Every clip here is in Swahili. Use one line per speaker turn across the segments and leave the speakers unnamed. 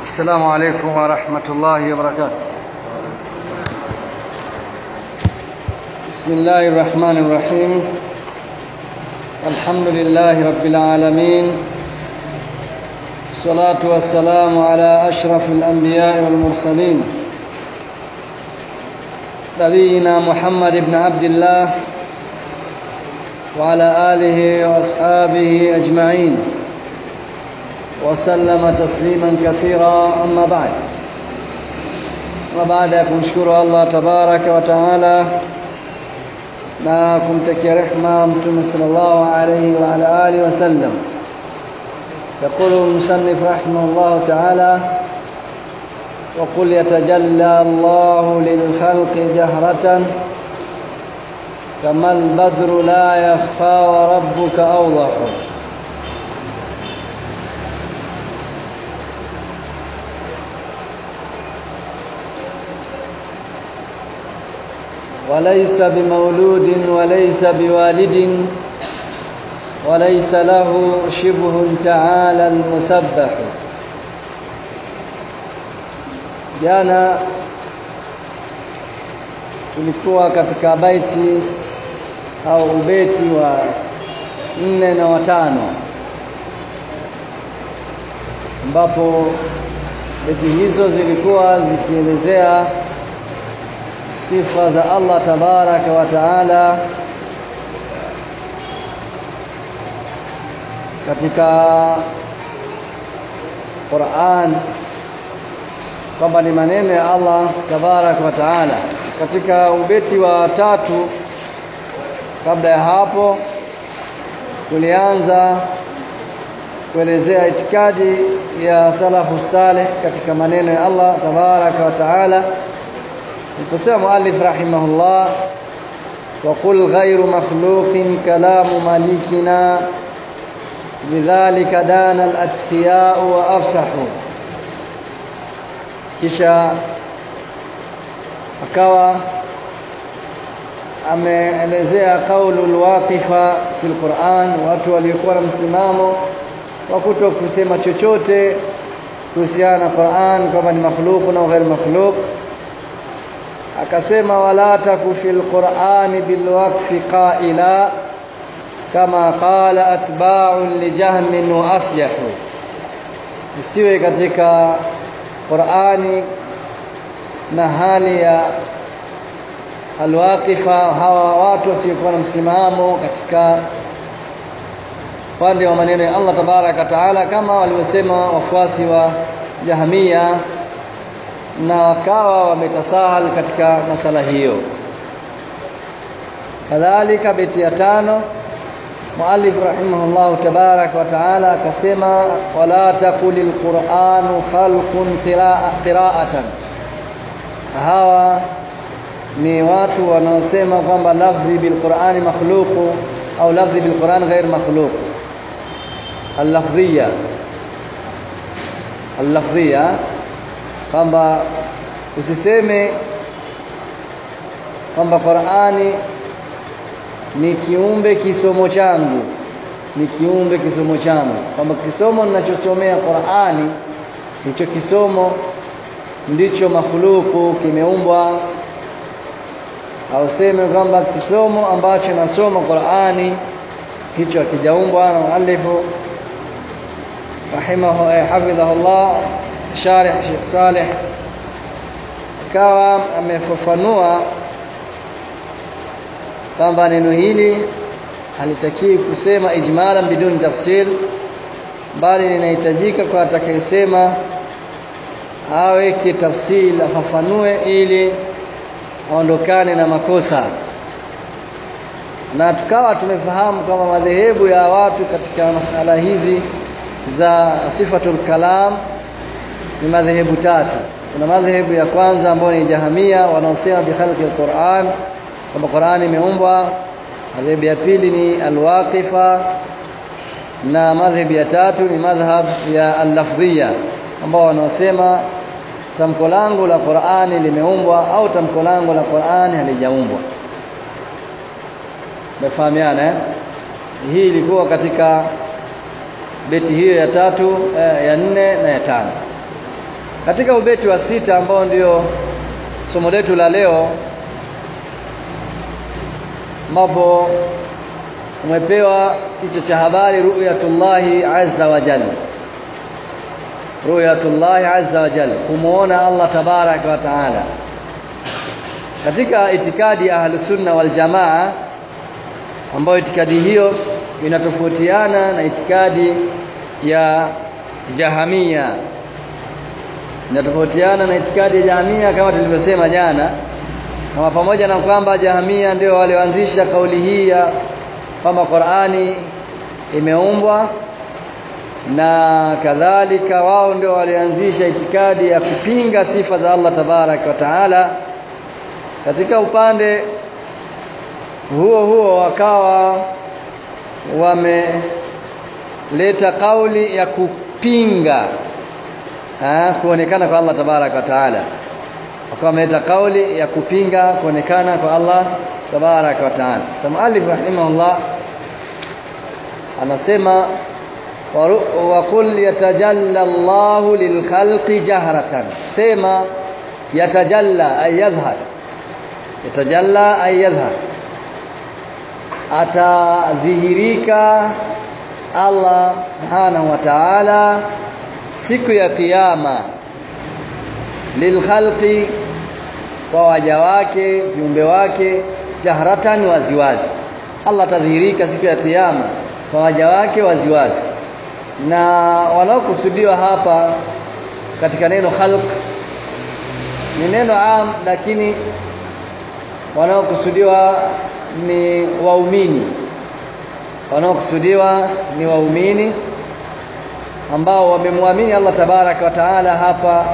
السلام عليكم ورحمة الله وبركاته. بسم الله الرحمن الرحيم. الحمد لله رب العالمين، الصلاة والسلام على أشرف الأنبياء والمرسلين، نبينا محمد بن عبد الله وعلى آله وأصحابه أجمعين وسلم تسليما كثيرا. أما بعد، وبعد kumshukuru Allah tabaraka wa taala na kumtakia rehema Mtume sallallahu alayhi wa ala alihi wasallam. يقول المصنف رحمه الله تعالى: وقل يتجلى الله للخلق جهرة كما البدر لا يخفى وربك أوضح. وليس بمولود وليس بوالد وليس له شبه تعالى المسبح. Jana tulikuwa katika baiti au ubeti wa 4 na 5, ambapo beti hizo zilikuwa zikielezea sifa za Allah tabaraka wa taala katika Qur'an, kwamba ni maneno ya Allah tabaraka wa taala. Katika ubeti wa 3 kabla ya hapo tulianza kuelezea itikadi ya salafu salih katika maneno ya Allah tabaraka wa taala. Niposema muallif rahimahullah: وقل غير مخلوق كلام مالكنا بذلك دان الاتقياء وافصحوا. Kisha akawa ameelezea kaulul waqifa fil Qur'an, watu waliokuwa na msimamo wa kutokusema chochote kuhusiana na Qur'an kwamba ni makhluq na ghair makhluq. Akasema: wala takufil Qur'ani bil waqfi qaila kama qala atba'u li Jahmin wa aslahu. Isiwe katika Qur'ani na hali ya alwaqifa, hawa watu wasiokuwa na msimamo katika pande wa maneno ya Allah tabaraka taala, kama walivyosema wafuasi wa Jahmiya, na wakawa wametasahal katika masala hiyo. Kadhalika beti ya 5 muallif rahimahullah tabarak wa taala akasema: wala taqulil Qur'anu khalqun qira'atan. Hawa ni watu wanaosema kwamba lafzi bil Qur'ani makhluq au lafzi bil Qur'an ghair makhluq. Al-lafdhiya kwamba usiseme kwamba Qur'ani ni kiumbe kisomo changu, kwamba kisomo ninachosomea Qur'ani hicho kisomo ndicho makhluku, kimeumbwa. Au seme kwamba kisomo ambacho nasoma Qur'ani hicho hakijaumbwa. Na muallifu hafidhahullah sharih Sheikh Saleh akawa amefafanua kwamba neno hili halitaki kusema ijmalan bidun tafsil, bali linahitajika kwa atakayesema aweke tafsil, afafanue ili aondokane na makosa. Na tukawa tumefahamu kwamba madhehebu ya watu katika masala hizi za sifatul kalam ni madhehebu 3. Kuna madhehebu ya kwanza ambayo ni Jahmiya, wanaosema bi khalqil Qur'an, kwamba Qur'an imeumbwa. Madhehebu ya pili ni al-waqifa, na madhehebu ya 3 ni madhhab ya al-lafdhiya, ambao wanaosema tamko langu la Qur'ani limeumbwa au tamko langu la Qur'ani halijaumbwa. Mefahamiana? Hii ilikuwa katika beti hiyo ya 3, ya 4 na ya 5. Katika ubeti wa 6 ambao ndio somo letu la leo, ambapo umepewa kichwa cha habari ru'yatullahi azza wa jalla. Ru'yatullahi azza wa jalla, kumuona Allah tabaraka wa taala. Katika itikadi ahlus sunna wal jamaa, ambayo itikadi hiyo inatofautiana na itikadi ya Jahamia. Inatofautiana na itikadi ya Jahamia kama tulivyosema jana, kama pamoja na kwamba Jahamia ndio walioanzisha kauli hii ya kwamba Qur'ani imeumbwa, na kadhalika wao ndio walianzisha itikadi ya kupinga sifa za Allah tabaraka wa taala. Katika upande huo wakawa wameleta kauli ya kupinga kuonekana kwa Allah tabaraka wa taala. Wakawa wameleta kauli ya kupinga kuonekana kwa Allah tabaraka wa taala. Muallif rahimahullah anasema wa qul yatajalla Allahu lilkhalqi jahratan. Sema yatajalla ay yadhhar. Yatajalla ay yadhhar, atadhihirika Allah subhanahu wa ta'ala siku ya kiyama, lilkhalqi, kwa waja wake, viumbe wake, jahratan, waziwazi. Allah atadhihirika siku ya kiyama kwa waja wake waziwazi. Na wanaokusudiwa hapa katika neno khalq ni neno am, lakini wanaokusudiwa ni waumini. Wanaokusudiwa ni waumini ambao wamemwamini Allah tabaraka wa taala hapa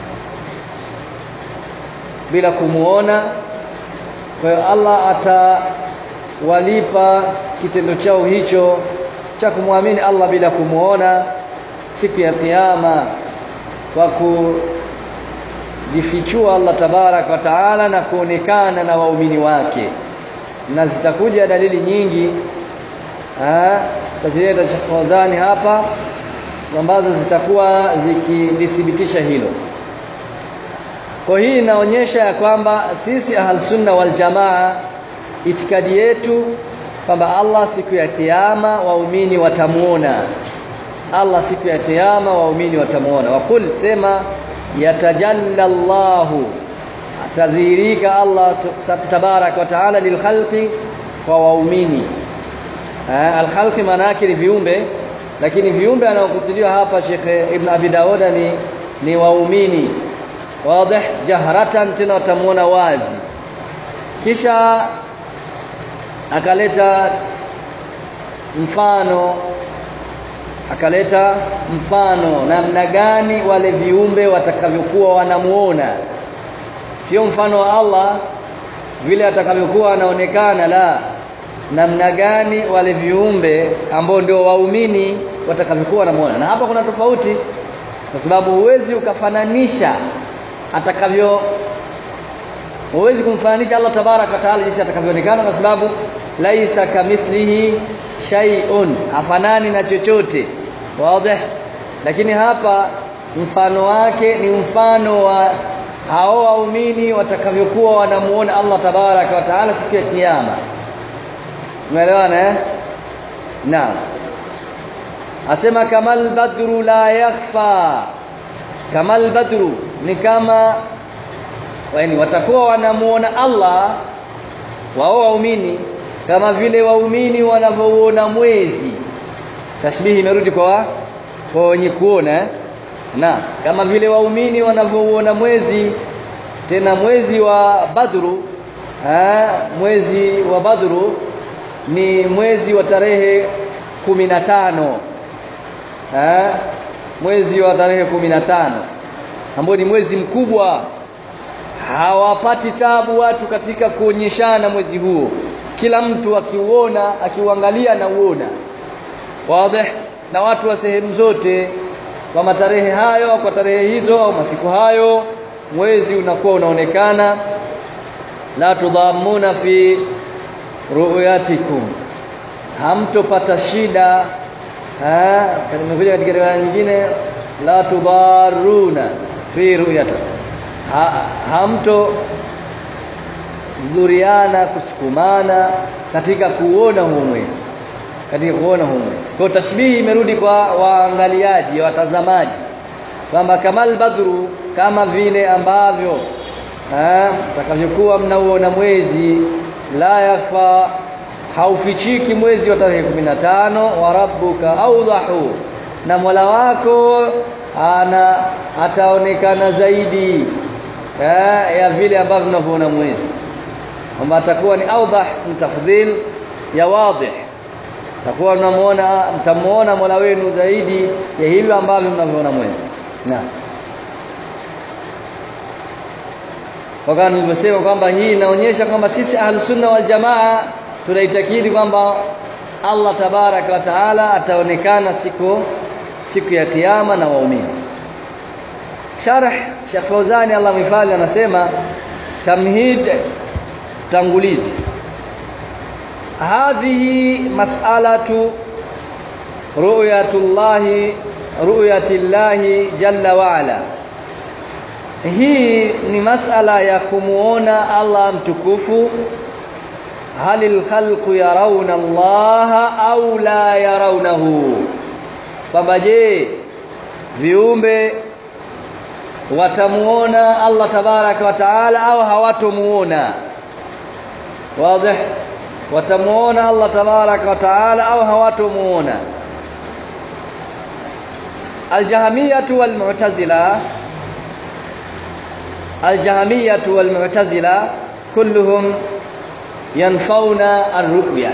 bila kumuona. Kwa hiyo Allah atawalipa kitendo chao hicho cha kumwamini Allah bila kumuona siku ya kiyama, kwa kujifichua Allah tabaraka wa taala na kuonekana na waumini wake. Na zitakuja dalili nyingi tazileta Sheikh Fawzani hapa ambazo zitakuwa zikidhibitisha hilo. Kwa hii inaonyesha ya kwamba sisi ahlus sunna wal jamaa, itikadi yetu kwamba Allah siku ya kiyama waumini watamuona. Allah siku ya kiyama waumini watamuona. Waqul, sema yatajalla Allahu, atadhihirika Allah tabaraka wa taala lilkhalqi, kwa waumini. Alkhalqi maana yake ni viumbe, lakini viumbe anaokusudiwa hapa Sheikh Ibn Abi Dawuda ni waumini. Wazi, jahratan, tena watamuona wazi. Kisha akaleta mfano namna gani wale viumbe watakavyokuwa wanamuona. Sio mfano wa Allah vile atakavyokuwa anaonekana, la, namna gani wale viumbe ambao ndio waumini watakavyokuwa wanamuona. Na hapa kuna tofauti, kwa sababu huwezi ukafananisha huwezi kumfananisha Allah tabaraka wa taala jinsi atakavyoonekana, kwa sababu laisa kamithlihi shay'un, hafanani na chochote. Wazi. Lakini hapa mfano wake ni mfano wa hao waumini watakavyokuwa wanamuona Allah tabaraka wa taala siku ya kiyama. Umeelewana Naam. Asema kamal badru la yakhfa. Kamal badru ni kama, yaani watakuwa wanamuona Allah wao waumini kama vile waumini wanavyoona mwezi. Tashbihi imerudi kwa wenye kuona na kama vile waumini wanavyoona mwezi, tena mwezi wa Badru. Mwezi wa Badru ni mwezi wa tarehe 15. Mwezi wa tarehe 15 ambao ni mwezi mkubwa. Hawapati tabu watu katika kuonyeshana mwezi huo, kila mtu akiuangalia na uona. Wazi. Na watu wa sehemu zote kwa matarehe hayo, kwa tarehe hizo au masiku hayo, mwezi unakuwa unaonekana. La tudhammuna fi ru'yatikum, hamtopata shida. Nimekuja katika riwaya nyingine la tudaruna fi ru'yata, hamto dhuriana kusukumana katika kuona huo mwezi, kwa tashbihi imerudi kwa waangaliaji, watazamaji, kwamba kamal badru, kama vile ambavyo takavyokuwa mnauona mwezi, la yakhfa, haufichiki mwezi wa tarehe 15, wa rabbuka awdahu, na Mola wako ataonekana zaidi ya vile ambavyo mnavyoona mwezi, kwamba atakuwa ni awdah, mtafdhil ya wadih, takuwa mtamuona Mola wenu zaidi ya hivyo ambavyo mnavyoona mwezi. Wakati nilivyosema kwamba hii inaonyesha kwamba sisi Ahlus Sunna wal Jamaa tunaitakidi kwamba Allah tabaraka wa taala ataonekana siku ya kiyama na waumini. Sharh Sheikh Fauzani Allah mhifadhi anasema, tamhid, tangulizi, hadhihi mas'alatu ru'yatillahi jalla wa ala, hii ni masala ya kumuona Allah mtukufu. Halil khalqu yarawna Allah au la yarawnahu, kwamba je, viumbe watamuona Allah tabaraka wa taala au hawatomuona? Wazi, watamuona Allah tabaraka wa taala au hawatomuona? Al-Jahmiyatu wal Mu'tazila kulluhum yanfauna ar-ru'ya.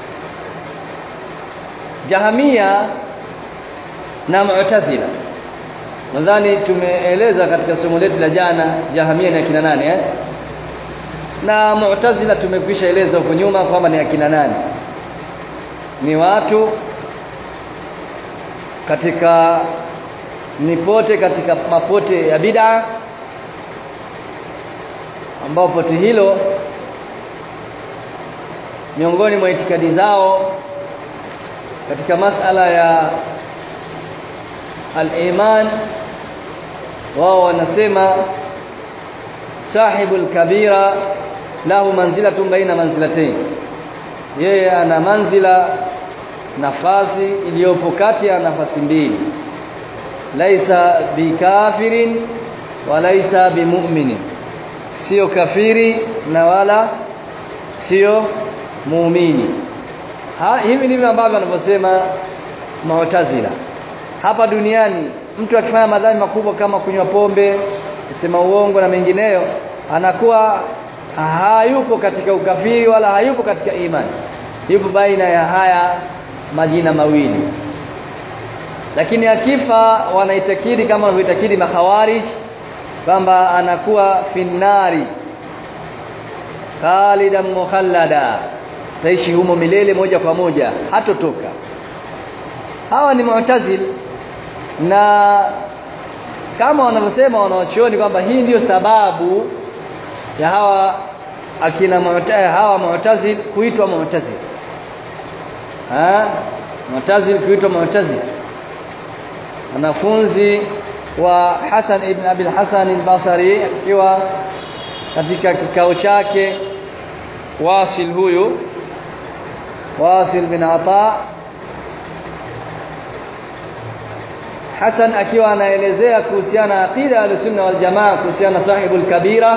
Jahmiya na Mu'tazila, nadhani tumeeleza katika somo letu la jana Jahmiya ni akina nani na Mu'tazila tumekwisha eleza huko nyuma kwamba ni akina nani. Ni watu katika katika mapote ya bid'a, ambao pote hilo miongoni mwa itikadi zao katika masala ya al-iman, wao wanasema sahibul kabira lahu manzilatun baina manzilatayn, yeye ana manzila, nafasi iliyopo kati ya nafasi mbili. Laisa bikafirin wa laisa bimu'minin, sio kafiri na wala sio muumini. Hivi ndivyo ambavyo wanavyosema Mu'tazila. Hapa duniani mtu akifanya madhambi makubwa kama kunywa pombe, kusema uongo na mengineyo, anakuwa hayupo katika ukafiri wala hayupo katika imani, yupo baina ya haya majina mawili. Lakini akifa, wanaitakidi kama wanavyoitakidi makhawarij kwamba anakuwa finnari khalidan mukhallada, taishi humo milele moja kwa moja, hatotoka. Hawa ni Mu'tazil, na kama wanavyosema wanawachuoni kwamba hii ndiyo sababu ya hawa Mu'tazil kuitwa Mu'tazil. Mu'tazil kuitwa Mu'tazil, wanafunzi wa Hasan ibn Abi al-Hasan al-Basri, akiwa katika kikao chake Wasil bin Ata, Hasan akiwa anaelezea kuhusiana na aqida al-Sunna wal Jamaa kuhusiana na sahibul kabira,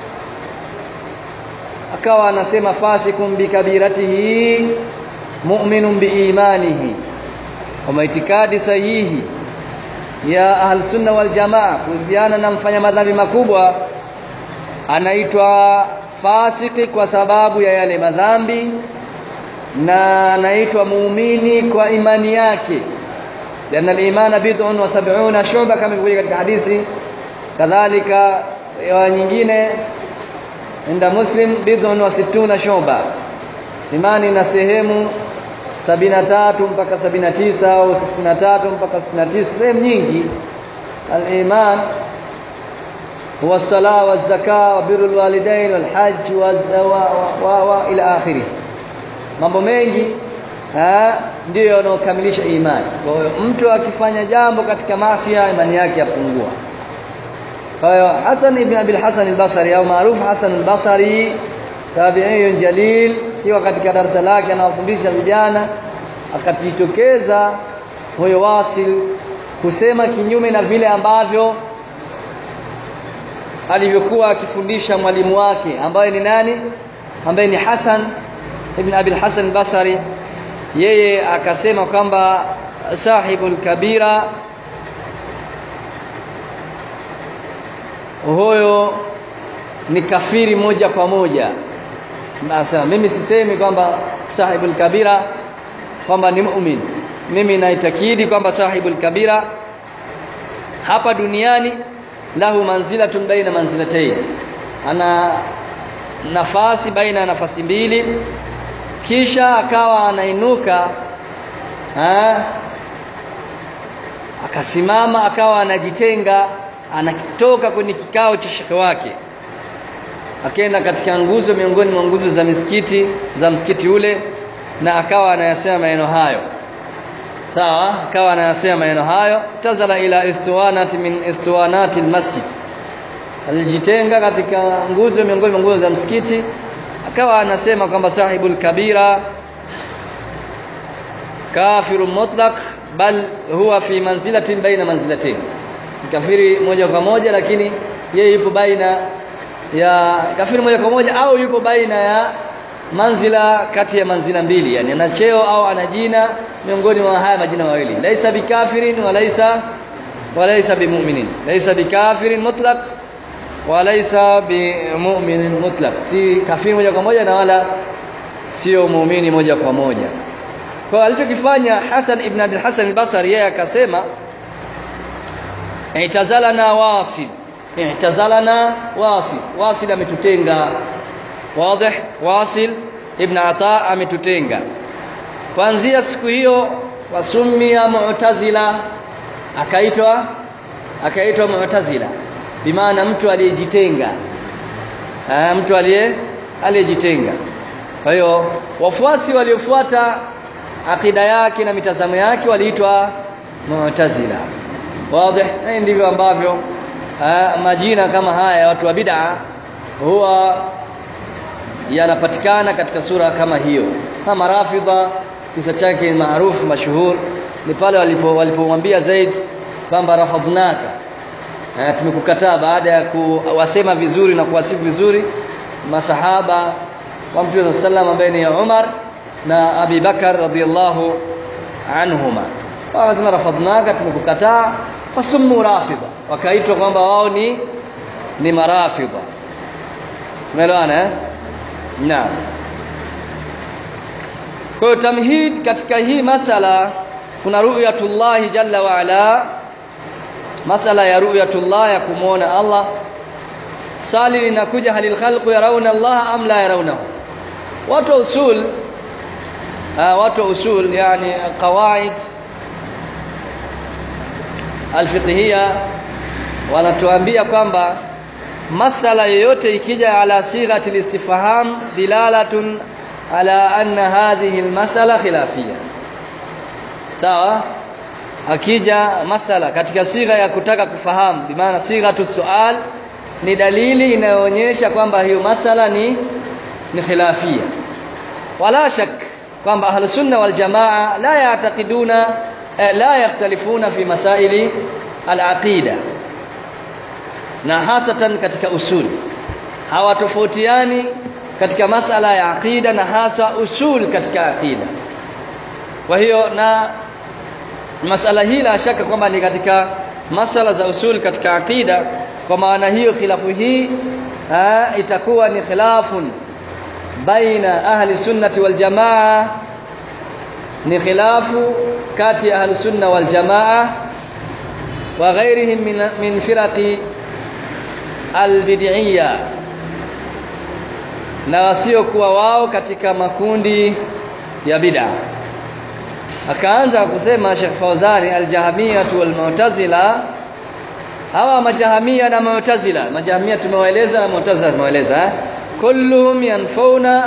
akawa anasema fasikum bi kabiratihi mu'minun bi imanihi. Kwa itikadi sahihi ya Ahlus-Sunna wal Jamaa kuhusiana na mfanya madhambi makubwa, anaitwa fasiki kwa sababu ya yale madhambi, na anaitwa muumini kwa imani yake. Lianna al-imana bid'un wa sab'una shu'ba, kama ilivyo katika hadithi. Kadhalika ya nyingine inda Muslim, bid'un wa sittuna shu'ba, imani na sehemu 73 mpaka 79 au 63 mpaka 69, sehemu nyingi. Al-iman huwa as-salah wa az-zakah wa birrul walidain wal hajj wa ila akhirih. Mambo mengi ndio yanayokamilisha imani. Kwa hiyo mtu akifanya jambo katika maasi, imani yake yapungua. Kwa hiyo Hasan ibn Abi al-Hasan al-Basri au maarufu Hasan al-Basri, tabi'iyun jalil, kiwa katika darasa lake anawafundisha vijana, akajitokeza huyo Wasil kusema kinyume na vile ambavyo alivyokuwa akifundisha mwalimu wake ambaye ni nani? Ambaye ni Hasan ibn Abi al-Hasan al-Basri. Yeye akasema kwamba sahibul kabira huyo ni kafiri moja kwa moja. Sasa mimi sisemi kwamba sahibul kabira kwamba ni muumini. Mimi naitakidi kwamba sahibul kabira hapa duniani lahu manzilatun baina manzilatayn, ana nafasi baina nafasi mbili, kisha akawa anainuka akasimama, akawa anajitenga, anatoka kwenye kikao cha shekhe wake, akaenda katika nguzo miongoni mwa nguzo za msikiti ule, na akawa anayasema maneno hayo. Sawa, akawa anayasema maneno hayo, tazala ila istiwanati min istiwanati almasjid, alijitenga katika nguzo miongoni mwa nguzo za msikiti, akawa anasema kwamba sahibul kabira kafirun mutlaq bal huwa fi manzilatin baina manzilatayn, kafiri moja kwa moja, lakini yeye yupo baina ya kafiri moja kwa moja au yupo baina ya manzila, kati ya manzila mbili, yani ana cheo au ana jina miongoni mwa haya majina mawili, laisa bikafirin wa laisa bimu'minin, laisa bikafirin mutlaq wa laisa bimu'minin mutlaq, si kafiri moja kwa moja na wala sio muumini moja kwa moja. Kwa alichokifanya Hasan ibn Abi al-Hasan al-Basri, yeye akasema i'tazalana Wasil ametutenga. Wazi, Wasil ibn Ata ametutenga. Kuanzia siku hiyo wasumia Mu'tazila, akaitwa Mu'tazila, bimaana mtu aliyejitenga, mtu aliyejitenga. Kwa hiyo wafuasi waliofuata akida yake na mitazamo yake waliitwa Mu'tazila. Wazi, ndivyo ambavyo majina kama haya watu wa bid'a huwa yanapatikana katika sura kama hiyo. Kama Rafidha, kisa chake maarufu mashuhur ni pale walipomwambia Zaid kwamba rafadnaka, tumekukataa, baada ya kuwasema vizuri na kuwasifu vizuri masahaba wa Mtume sallallahu ambaye ni Umar na Abi Bakar radhiyallahu anhuma, wakasema rafadnaka, tumekukataa, fasummu Rafidha, wakaitwa kwamba wao ni marafidha. Umeelewana? Naam. Kwa tamhid katika hii masala kuna ru'yatullah jalla wa ala, masala ya ru'yatullah, ya kumuona Allah. Swali linakuja, halil khalqu yarawna Allah am la yarawnahu? Watu usul yani qawaid alfiqhiyya wanatuambia kwamba masala yoyote ikija ala sighati listifham dilalatun ala anna hadhihi almasala khilafiyya. Sawa, akija masala katika sigha ya kutaka kufahamu, bi maana sighatu sual, ni dalili inayoonyesha kwamba hiyo masala ni khilafiyya. Wala shak kwamba ahlus sunna wal jamaa la ya'taqiduna la yakhtalifuna fi masaili al-aqida, na hasatan katika usul hawatofautiani katika masala ya aqida, na hasa usul katika aqida. Kwa hiyo na masala hii la shaka kwamba ni katika masala za usul katika aqida. Kwa maana hiyo khilafu hii itakuwa ni khilafun baina ahli sunnati wal jamaa, ni khilafu kati ya ahli sunna wal jamaa wa ghairihim min firaqi albid'iyya, na wasiokuwa wao katika makundi ya bid'a. Akaanza kusema Sheikh Fawzani, al-Jahmiyya wal Mu'tazila. Hawa majahamia na Mu'tazila, majahamia tumewaeleza na Mu'tazila tumewaeleza, kulluhum yanfauna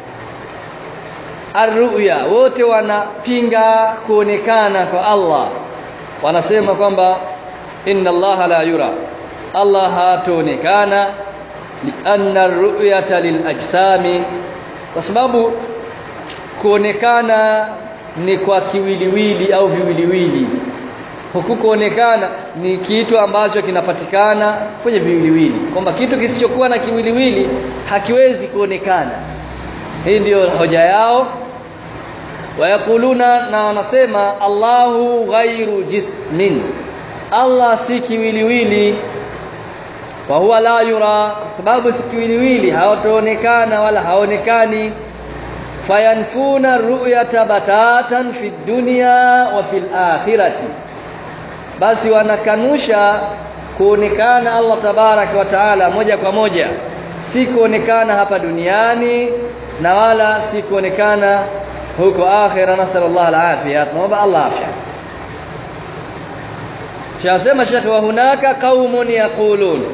ar-ru'ya, wote wanapinga kuonekana kwa Allah. Wanasema kwamba inna Allah la yura, Allah hataonekana lianna ar-ru'yata lil-ajsami, kwa sababu kuonekana ni kwa kiwiliwili au viwiliwili. Huku kuonekana ni kitu ambacho kinapatikana kwenye viwiliwili, kwamba kitu kisichokuwa na kiwiliwili hakiwezi kuonekana. Hii ndio hoja yao. Wayakuluna, na wanasema Allahu ghairu jismin, Allah si kiwiliwili. Wa huwa la yura, sababu si kiwiliwili hataonekana wala haonekani. Fayanfuna ru'yata batatan fi dunya wa fil akhirati, basi wanakanusha kuonekana Allah tabaraka wa taala moja kwa moja, si kuonekana hapa duniani na wala si kuonekana huko akhira. Nasallallahu alafia, tunaomba Allah afya. Shasema Sheikh, wa hunaka qaumun yaqulun,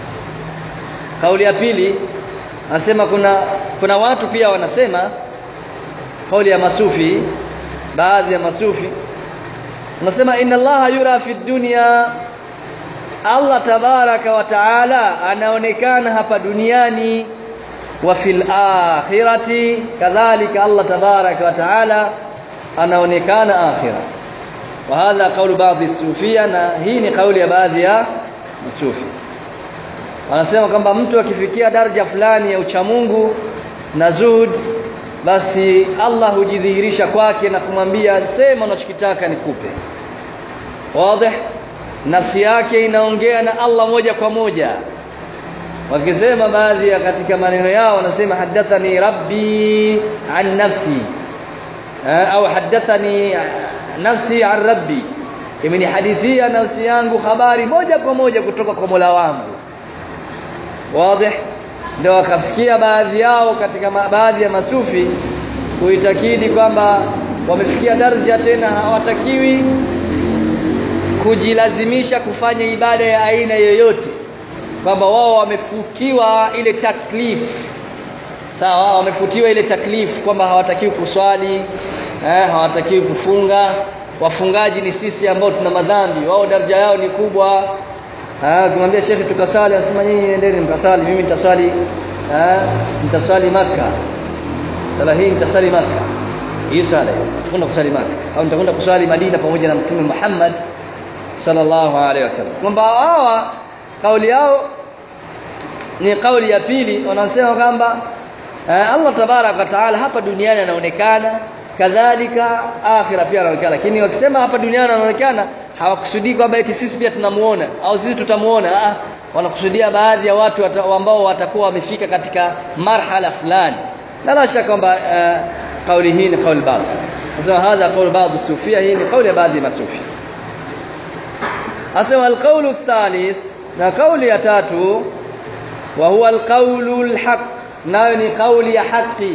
kauli ya pili anasema kuna watu pia wanasema, kauli ya masufi, baadhi ya masufi wanasema inna Allah yura fi dunya, Allah tabaraka wa taala anaonekana hapa duniani, wa fil akhirati kadhalika Allah tabaraka wa taala anaonekana akhira. Wa hadha qawlu baadhi as-sufia, na hii ni kauli ya baadhi ya masufi. Wanasema kwamba mtu akifikia daraja fulani ya uchamungu na zuhud, basi Allah hujidhihirisha kwake na kumwambia sema unachokitaka nikupe. Wazi, nafsi yake inaongea na Allah moja kwa moja. Wakisema baadhi ya katika maneno yao wanasema hadathani rabbi an nafsi, au hadathani nafsi an rabbi, imenihadithia nafsi yangu habari moja kwa moja kutoka kwa Mola wangu. Wazi, ndio wakafikia baadhi yao katika baadhi ya masufi kuitakidi kwamba wamefikia daraja tena hawatakiwi kujilazimisha kufanya ibada ya aina yoyote, kwamba wao wamefutiwa ile taklif. Sawa, wamefutiwa ile taklif kwamba hawatakiwi kuswali, hawatakiwi kufunga. Wafungaji ni sisi ambao tuna madhambi, wao daraja yao ni kubwa. Kumwambia shekhi tukasali, anasema nyinyi endeni mkasali, mimi nitaswali Makkah. Sala hii nitasali Makkah. Hii sala tutakwenda kusali Makkah, au nitakwenda kusali Madina pamoja na Mtume Muhammad sallallahu alaihi wasallam. Kwamba hawa kauli yao ni kauli ya pili, wanasema kwamba Allah tabaraka wa taala hapa duniani anaonekana, kadhalika akhira pia anaonekana. Lakini wakisema hapa duniani anaonekana, hawakusudii kwamba eti sisi pia tunamuona au sisi tutamuona. Wanakusudia baadhi ya watu ambao watakuwa wamefika katika marhala fulani. Na la shaka kwamba kauli hii ni kauli baadhi. Sasa hadha kauli baadhi sufia, hii ni kauli ya baadhi ya masufi. Asema alqaulu thalith, na kauli ya tatu, wa huwa alqaulu alhaq, nayo ni kauli ya haki.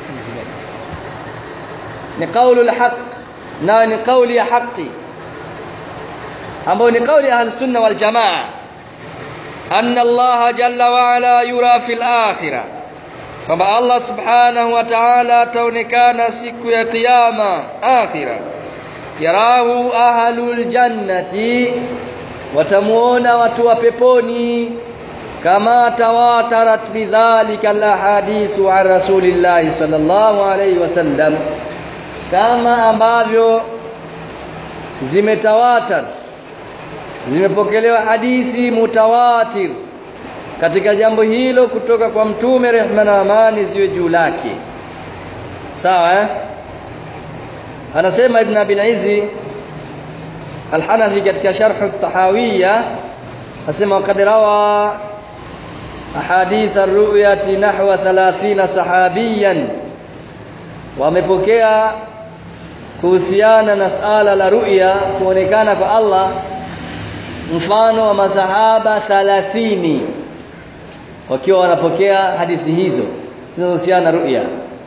Ni kaulu alhaq, nayo ni kauli ya haki, ambayo ni kauli ahli sunna wal jamaa, anna Allah jalla wa ala yura fil akhirah, kwamba Allah subhanahu wa ta'ala ataonekana siku ya kiyama akhira. Yarahu ahlul jannati, watamuona watu wa peponi, kama tawatarat bidhalika alahadithu an rasulillahi sallallahu alayhi wasallam, kama ambavyo zimetawatar, zimepokelewa hadithi mutawatir katika jambo hilo kutoka kwa Mtume, rehma na amani ziwe juu lake. Sawa, anasema Ibn Abil Izzi Al-Hanafi katika Sharh At-Tahawiyya, asema qad rawa ahadith ar-ru'yati nahwa 30 sahabiyan, wamepokea kuhusiana na suala la ru'ya, kuonekana kwa Allah, mfano wa masahaba 30 wakiwa wanapokea hadithi hizo zinazohusiana na ru'ya.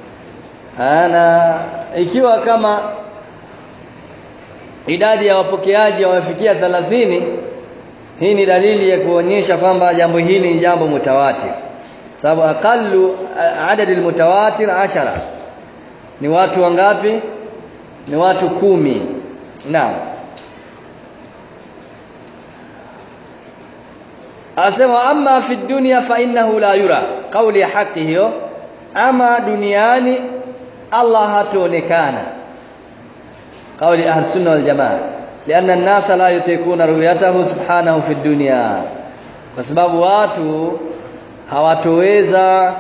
Na ikiwa kama idadi ya wapokeaji wamefikia 30, hii ni dalili ya kuonyesha kwamba jambo hili ni jambo mutawatir. Sababu aqallu adadi almutawatir 10. Ni watu wangapi? Ni watu 10. Naam. asema amma fi dunya fa innahu la yura, kauli ya haki hiyo. Ama duniani Allah hataonekana, kauli ahli sunna wal jamaa, lianna an-nasa la yutikuna ru'yatahu subhanahu fi dunya, kwa sababu watu hawatoweza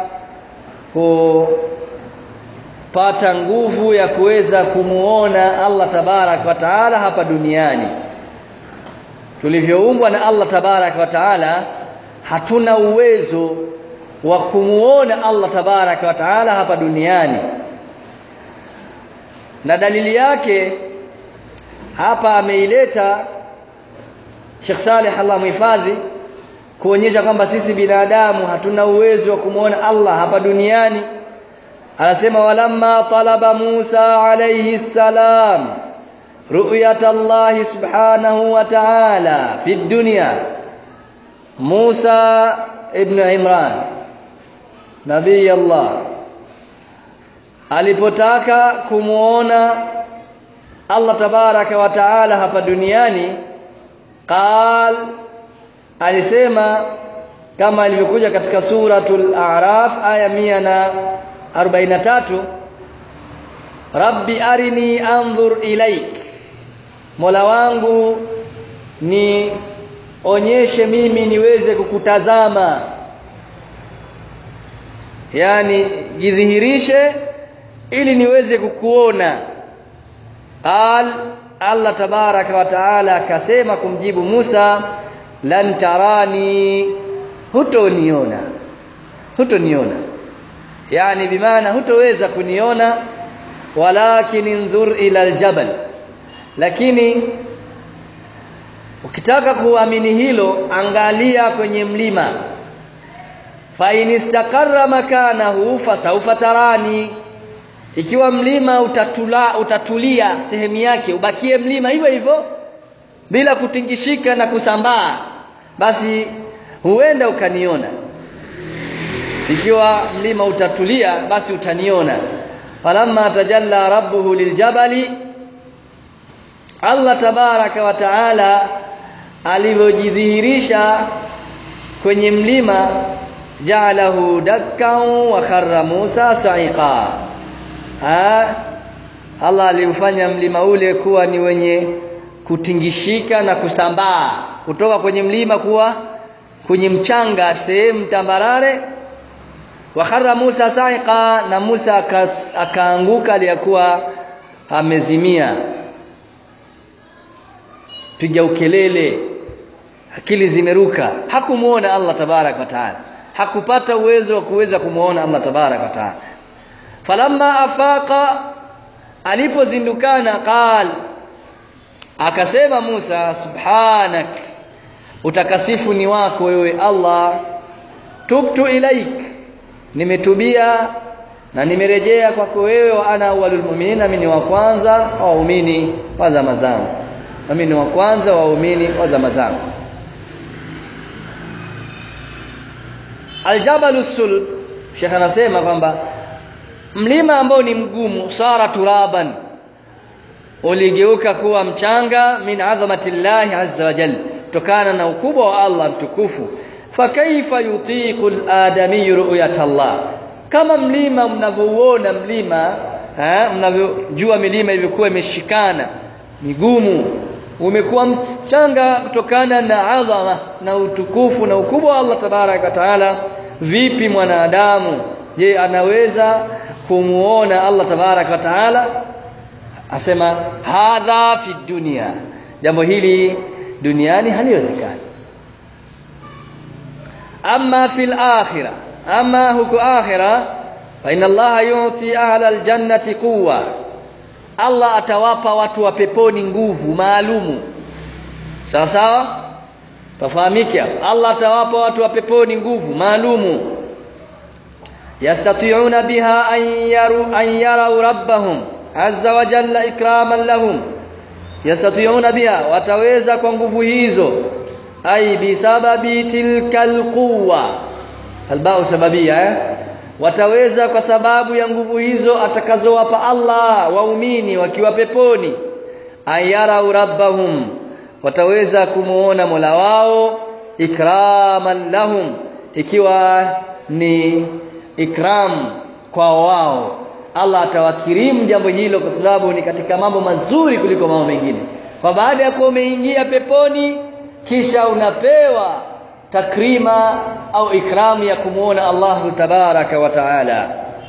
kupata nguvu ya kuweza kumuona Allah tabarak wa taala hapa duniani. Tulivyoumbwa na Allah tabarak wa taala, hatuna uwezo wa kumuona Allah tabarak wa taala hapa duniani. Na dalili yake hapa ameileta Sheikh Saleh Allah muhifadhi, kuonyesha kwamba sisi binadamu hatuna uwezo wa kumuona Allah hapa duniani. Anasema walamma talaba Musa alayhi salam ru'yat Allah subhanahu wa ta'ala fi dunya, Musa ibn Imran nabii Allah alipotaka kumuona Allah tabaraka wa taala hapa duniani, alisema kama ilivyokuja katika suratul A'raf aya 143, Rabbi arini anzur ilaik, Mola wangu ni onyeshe mimi niweze kukutazama, yani jidhihirishe ili niweze kukuona. Allah tabaraka wa taala akasema kumjibu Musa, lan tarani, hutoniona, yani bimaana hutoweza kuniona, walakin inzur ila aljabal, lakini ukitaka kuamini hilo angalia kwenye mlima, fa inistaqarra makanahu fasawfa tarani, ikiwa mlima utatulia sehemu yake, ubakie mlima hivyo hivyo bila kutingishika na kusambaa, basi huenda ukaniona. Ikiwa mlima utatulia basi utaniona. Falamma tajalla rabbuhu liljabali, Allah tabaraka wa taala alivyojidhihirisha kwenye mlima, ja'alahu dakkan wa kharra Musa sa'iqa. Allah aliufanya mlima ule kuwa ni wenye kutingishika na kusambaa kutoka kwenye mlima kuwa kwenye mchanga, sehemu tambarare. Wa kharra Musa sa'iqa, na Musa akaanguka aliyakuwa amezimia, piga ukelele, akili zimeruka, hakumuona Allah tabarak wa taala, hakupata uwezo wa kuweza kumuona Allah tabarak wa taala. Falamma afaqa, alipozindukana, akasema Musa, subhanak, utakasifu ni wako wewe Allah, tubtu ilaik, nimetubia na nimerejea kwako wewe, wa ana awwalul mu'minin, mimi ni wa kwanza wa waumini wa zama zangu, mimi ni wa kwanza wa waumini wa zama zangu. Aljabalus sulb, Sheikh anasema kwamba mlima ambao ni mgumu, sara turaban, uligeuka kuwa mchanga, min azamatillahi azza wa jalla, kutokana na ukubwa wa Allah mtukufu. Fakaifa yutiqu al-adami ru'yat Allah, kama mlima mnavyoona mlima, mnavyojua milima ilikuwa imeshikana migumu, umekuwa mchanga kutokana na adhama na utukufu na ukubwa wa Allah tabaraka wa taala, vipi mwanadamu je anaweza kumuona Allah tabaraka wa taala? Asema hadha fi dunya, jambo hili duniani haliwezekani. Amma fil akhirah, ama huko akhirah, fa inna Allah yu'ti ahla aljannati quwwa, Allah atawapa watu wa peponi nguvu maalumu. Sawa sawa, tafahamike, Allah atawapa watu wa peponi nguvu maalumu, yastati'una biha an yaru rabbahum azza wa jalla ikraman lahum. Yastati'una biha, wataweza kwa nguvu hizo, ay bisababi tilkal quwwa, albao sababia, wataweza kwa sababu ya nguvu hizo atakazowapa Allah waumini wakiwa peponi. Ayara rabbahum, wataweza kumuona Mola wao, ikraman lahum, ikiwa ni ikram kwa wao. Allah atawakirimu jambo hilo kwa sababu ni katika mambo mazuri kuliko mambo mengine. Kwa baada ya kuwa umeingia peponi kisha unapewa takrima au ikramu ya kumuona Allah tabaraka wa taala.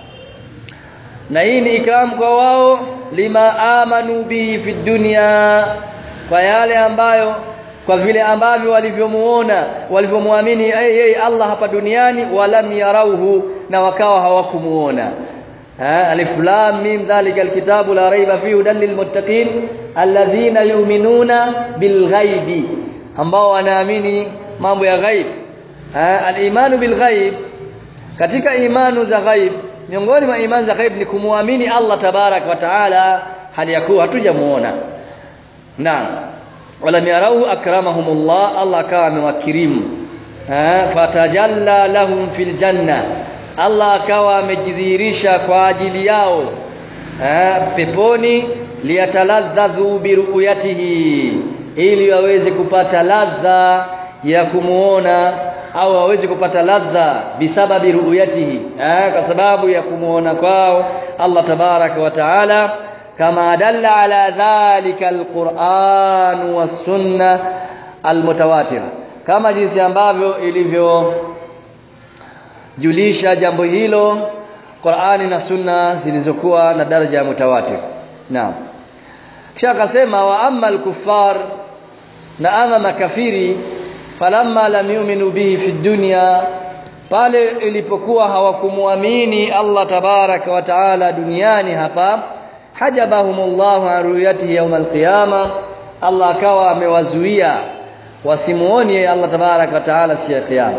Na hii ni ikram kwa wao lima amanu bihi fi dunya, kwa yale ambayo, kwa vile ambavyo walivyomuamini yeye Allah hapa duniani, walam yarauhu, na wakawa hawakumuona. Alif lam mim dhalika alkitabu la raiba fihi hudan lilmuttaqin alladhina yu'minuna bilghaibi, ambao wanaamini mambo ya ghaib. Al-imanu bilghaib, katika imanu za ghaib, miongoni mwa imani za ghaib ni kumuamini Allah tabarak wa taala hali yakuwa hatujamuona. Naam, walam yarauhu akramahumullah, Allah akawa amewakirimu. Fatajalla lahum fil janna, Allah akawa amejidhihirisha kwa ajili yao peponi, liyataladhdhu bi ru'yatihi, ili waweze kupata ladha ya kumuona, au waweze kupata ladha bisababi ru'yatihi, kwa sababu ya kumuona kwao Allah tabaraka wa taala, kama dalla ala dhalika alquran was-sunnah almutawatira, kama jinsi ambavyo ilivyo julisha jambo hilo Qur'ani na Sunna zilizokuwa na daraja ya mutawatir. Naam. Kisha akasema wa amma al-kuffar, na ama makafiri, falamma lam yu'minu bihi fi dunya, pale ilipokuwa hawakumuamini Allah tabaraka wa taala duniani hapa, hajabahumullahu an ru'yatihi yawm al-qiyama, Allah akawa amewazuia wasimuone Allah tabaraka wa taala siku ya kiyama.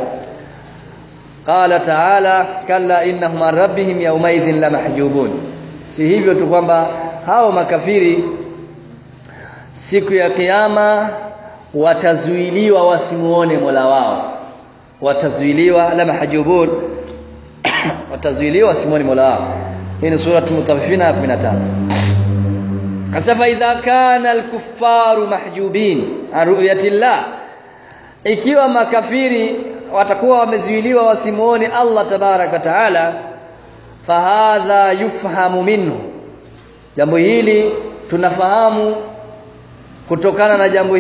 Qala ta'ala kalla innahum an rabbihim yawmaidhin lamahjubun, si hivyo tu kwamba hao makafiri siku ya kiyama watazuiliwa wasimuone Mola wao, watazuiliwa lamahjubun watazuiliwa wasimuone Mola wao. Hii ni sura Mutaffifina 15. Asafa idha kana al-kuffaru mahjubin an ru'yatillah, ikiwa makafiri watakuwa wamezuiliwa wasimuone Allah tabaraka taala, fahadha yufhamu minhu, jambo hili tunafahamu kutokana na jambo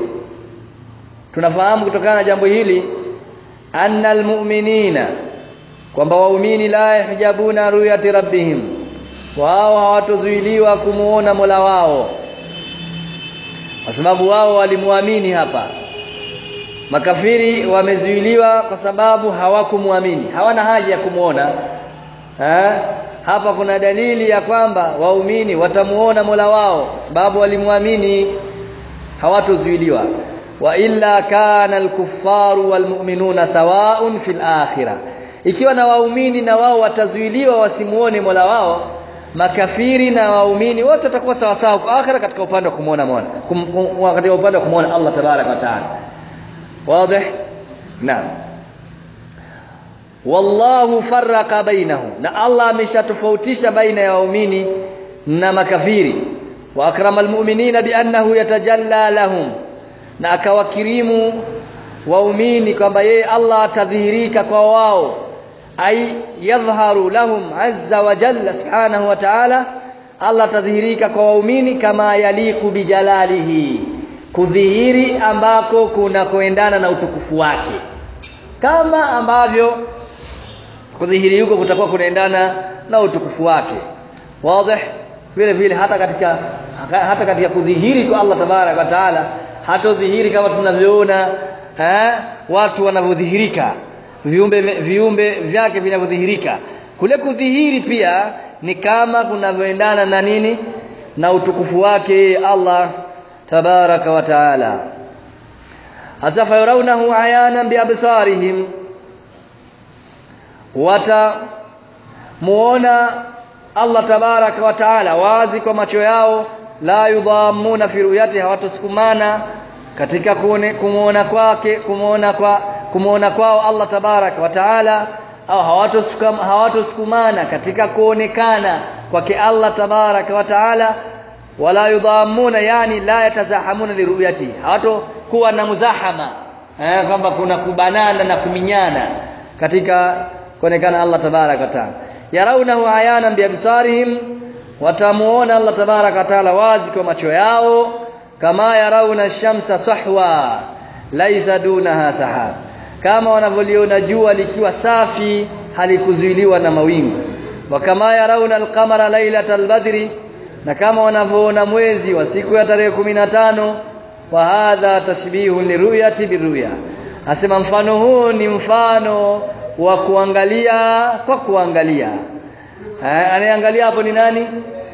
hili anna almu'minina, kwamba waumini la yahjabuna ru'yati rabbihim, wao hawatozuiliwa kumuona Mola wao, kwa sababu wao walimuamini. Hapa makafiri wamezuiliwa kwa sababu hawakumuamini, hawana haja ya kumuona. Hapa kuna dalili ya kwamba waumini watamuona Mola wao kwa sababu walimuamini, hawatozuiliwa. Wa illa kana al-kuffaru wal-mu'minuna sawa'un fil akhirah, ikiwa na waumini na wao watazuiliwa wasimuone Mola wao, makafiri na waumini wote watakuwa sawa sawa kwa akhira katika upande wa kumuona Mola, katika upande wa kumuona Allah tabaraka wa taala. Wazi? Naam. Wallahu farraqa bainahum, na Allah ameshatofautisha baina ya waumini na makafiri. Wa akramal mu'minina bi annahu yatajalla lahum, na akawakirimu waumini kwamba yeye Allah atadhihirika kwa wao, ay yadhharu lahum azza wa jalla subhanahu wa ta'ala, Allah atadhihirika kwa waumini kama yaliqu bijalalihi, kudhihiri ambako kuna kuendana na utukufu wake, kama ambavyo kudhihiri huko kutakuwa kunaendana na utukufu wake. Wazi? Vile vile hata katika kudhihiri kwa Allah tabaraka wa taala, hatodhihiri kama tunavyoona watu wanavyodhihirika, viumbe vyake vinavyodhihirika. Kule kudhihiri pia ni kama kunavyoendana na nini? Na utukufu wake Allah tabaraka wa taala. Asafa yarawnahu ayanan bi absarihim, watamuona Allah tabaraka wa taala wazi kwa macho yao, la yudhammuna fi ru'yati, hawatosukumana katika kumuona kwao Allah tabaraka wa taala, au hawatosukumana katika kuonekana kwake Allah tabaraka wa taala. Wala yudhammuna, yani la yatazahamuna li ru'yati, hawatokuwa na muzahama kwamba kuna kubanana na kuminyana katika kuonekana Allah tabaraka wa taala. Yarawnahu ayana bi absarihim, watamuona Allah tabaraka wa taala wazi kwa macho yao, kama yarawna shamsa sahwa laisa dunaha sahab, kama wanavyoliona jua likiwa safi halikuzuiliwa na mawingu. Wa kama yarawna al-qamara lailatal badri, na kama wanavyoona mwezi wa siku ya tarehe 15. Wa hadha tashbihu liruyati biruya, asema mfano huu ni mfano wa kuangalia kwa kuangalia. Anayeangalia hapo ni nani?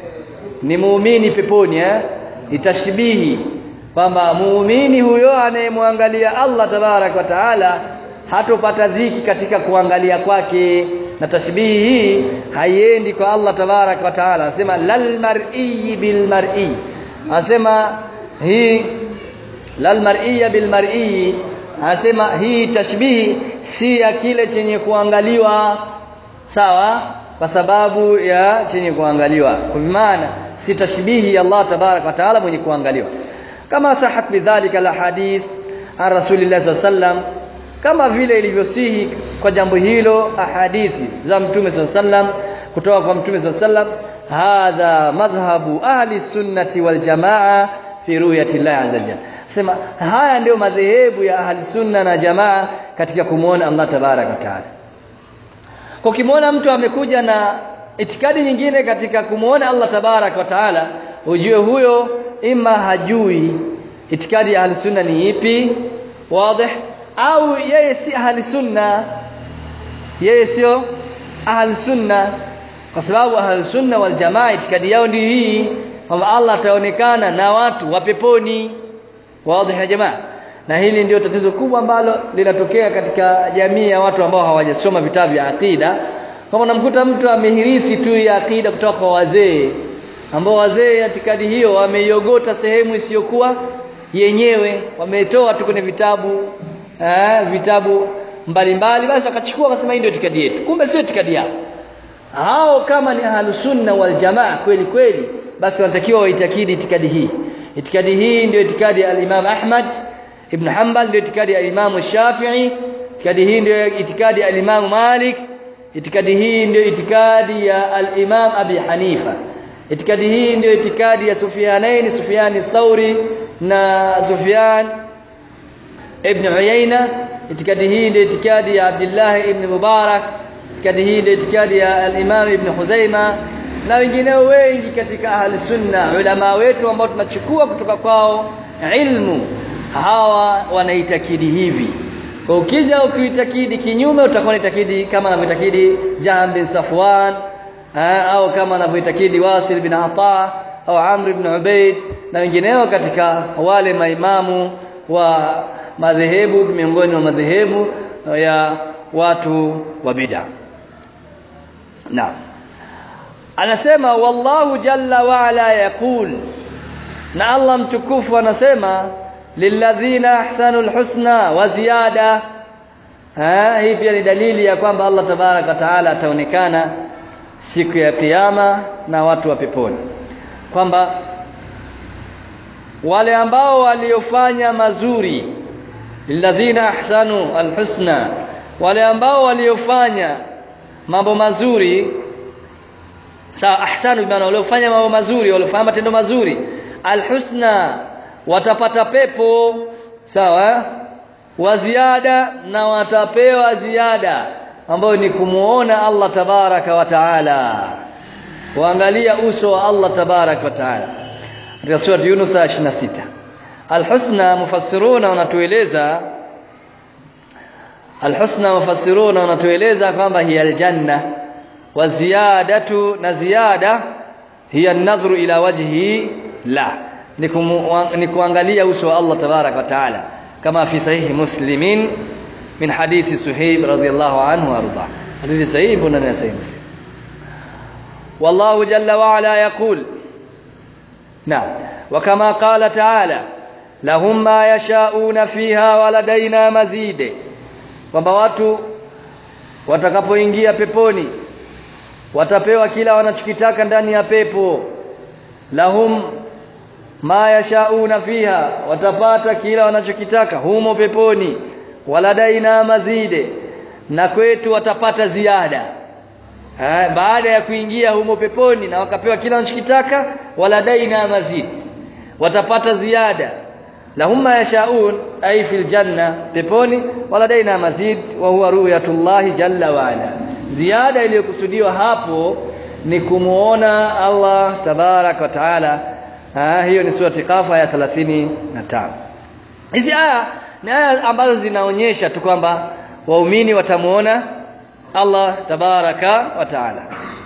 Ni muumini peponi. Ni tashbihi kwamba muumini huyo anayemwangalia Allah tabarak wa taala hatopata dhiki katika kuangalia kwake. Na tashbihi hii haiendi kwa Allah tabarak wa taala. Anasema lal mar'i bil mar'i, anasema hii lal mar'i bil mar'i, anasema hii tashbihi si ya kile chenye kuangaliwa, sawa, kwa sababu ya chenye kuangaliwa, kwa maana si tashbihi Allah tabarak wa taala mwenye kuangaliwa. Kama sahat bidhalika la hadith an Rasulillah sallallahu alaihi wasallam, kama vile ilivyosihi kwa jambo hilo ahadithi za Mtume sallallahu alaihi wasallam, kutoka kwa Mtume sallallahu alaihi wasallam. Hadha madhhabu ahli sunnati wal jamaa fi ru'yati Allah azza jalla, sema haya ndio madhehebu ya ahli sunna na jamaa katika kumuona Allah tabarak wa taala. Kwa kimuona mtu amekuja na itikadi nyingine katika kumuona Allah tabarak wa taala, ujue huyo ima hajui itikadi ya ahli sunna ni ipi, wazi, au yeye si ahli sunna, yeye sio ahli sunna. Kwa sababu ahli sunna wal jamaa itikadi yao ndio hii, kwamba Allah ataonekana na watu wa peponi, wazi ya jamaa. Na hili ndio tatizo kubwa ambalo linatokea katika jamii ya watu ambao hawajasoma vitabu vya akida. Kama unamkuta mtu amehirisi tu ya akida kutoka kwa wazee, ambao wazee itikadi hiyo wameiogota sehemu isiyokuwa yenyewe, wametoa tu kwenye vitabu mbalimbali, basi akachukua akasema hii ndio itikadi yetu, kumbe sio itikadi yao. Hao kama ni ahlus sunna wal jamaa kweli kweli, basi wanatakiwa waitakidi itikadi hii. Itikadi hii ndio itikadi ya al-Imam Ahmad ibn Hanbal, ndio itikadi ya Imam Shafi'i, itikadi hii ndio itikadi ya Imam Malik, itikadi hii ndio itikadi ya al-Imam Abi Hanifa, itikadi hii ndio itikadi ya Sufyanain, Sufyan ath-Thawri na Sufyan ibn Uyayna, itikadi hii ndio itikadi ya Abdullah ibn Mubarak, itikadi hii ndio itikadi ya al-Imam Ibn Khuzaimah na wengineo wengi katika ahli sunna, ulama wetu ambao tunachukua kutoka kwao ilmu. Hawa wanaitakidi hivi. Kwa ukija ukiitakidi kinyume, utakuwa unaitakidi kama anavyoitakidi Jahm bin Safwan, au kama anavyoitakidi Wasil bin Ata au Amr ibn Ubayd na wengineo katika wale maimamu wa madhehebu, miongoni mwa madhehebu ya watu wa bid'a. Naam. Anasema wallahu jalla wa ala yaqul, na Allah mtukufu anasema lilladhina ahsanul husna wa ziyada. Hii pia ni dalili ya kwamba Allah tabaraka taala ataonekana siku ya kiyama na watu wa peponi, kwamba wale ambao waliofanya mazuri, lilladhina ahsanu alhusna, wale ambao waliofanya mambo mazuri, sawa, ahsanu maana waliofanya mambo mazuri, waliofanya matendo mazuri, alhusna watapata pepo, sawa, wa ziada na watapewa ziada, ambayo ni kumuona Allah tabaraka wa taala, kuangalia uso wa Allah tabaraka wa taala. Katika sura Yunus 26, alhusna mufassiruna wanatueleza kwamba hiya aljanna, wa ziyadatu, na ziyada hiya an-nadhru ila wajhi la, ni kuangalia uso wa Allah tabaraka wa taala, kama fi sahihi Muslimin min hadithi Suhaib radhiyallahu anhu arda. Hadithi sahih ndani ya sahih Muslim. Wallahu jalla wa ala yaqul, na'am, wa kama qala ta'ala lahum ma yasha'una fiha wa ladaina mazid, kwamba watu watakapoingia peponi watapewa kila wanachokitaka ndani ya pepo. Lahum ma yashauna fiha, watapata kila wanachokitaka humo peponi. Waladaina mazide, na kwetu watapata ziada. Baada ya kuingia humo peponi na wakapewa kila wanachokitaka, waladaina mazid, watapata ziada. Lahum ma yashaun ay fil janna, peponi. Waladaina mazid wa huwa ru'yatullah jalla wa ala, ziada iliyokusudiwa hapo ni kumuona Allah tabarak wa taala. Hiyo ni sura Qaf aya 35. Hizi aya ni aya ambazo zinaonyesha tu kwamba waumini watamuona Allah tabaraka wa taala.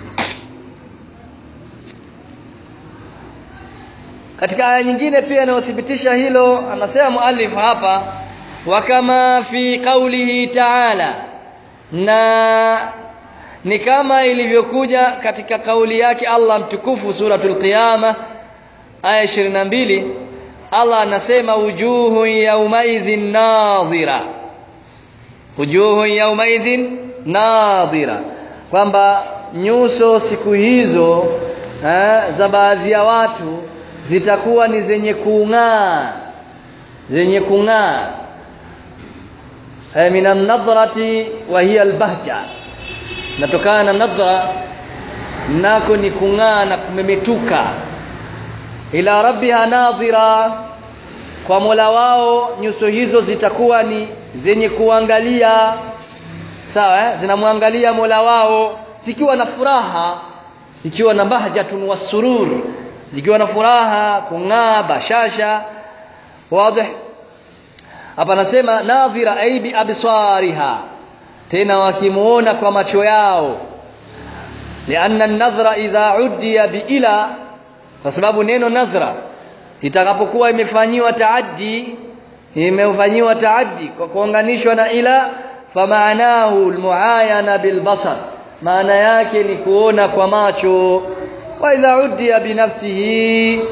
Katika aya nyingine pia inayothibitisha hilo, anasema muallif hapa, wa kama fi qawlihi ta'ala, na ni kama ilivyokuja katika kauli yake Allah mtukufu suratul Qiyamah aya 22. Allah anasema wujuhun yawmaidhin nadhira, wujuhun yawmaidhin nadhira, kwamba nyuso siku hizo za baadhi ya watu zitakuwa ni zenye kung'aa, zenye kung'aa. Minan nadhrati wa hiya albahja, natokana na nadhra nako ni kung'aa na kumemetuka. Ila rabbiha nadhira, kwa Mola wao nyuso hizo zitakuwa ni zenye kuangalia. Sawa, zinamwangalia Mola wao zikiwa na furaha, zikiwa na bahjatun wasurur, zikiwa na furaha, kung'aa, bashasha. Wazi hapa nasema nadhira ay bi absariha, tena wakimuona kwa macho yao. Lianna an-nadhra idha uddiya bi ila, kwa sababu neno nadhra itakapokuwa imefanywa taaddi, imefanywa taaddi kwa kuunganishwa na ila, famaanahu almuayana bilbasar, maana yake ni kuona kwa macho. Wa idha uddiya binafsihi,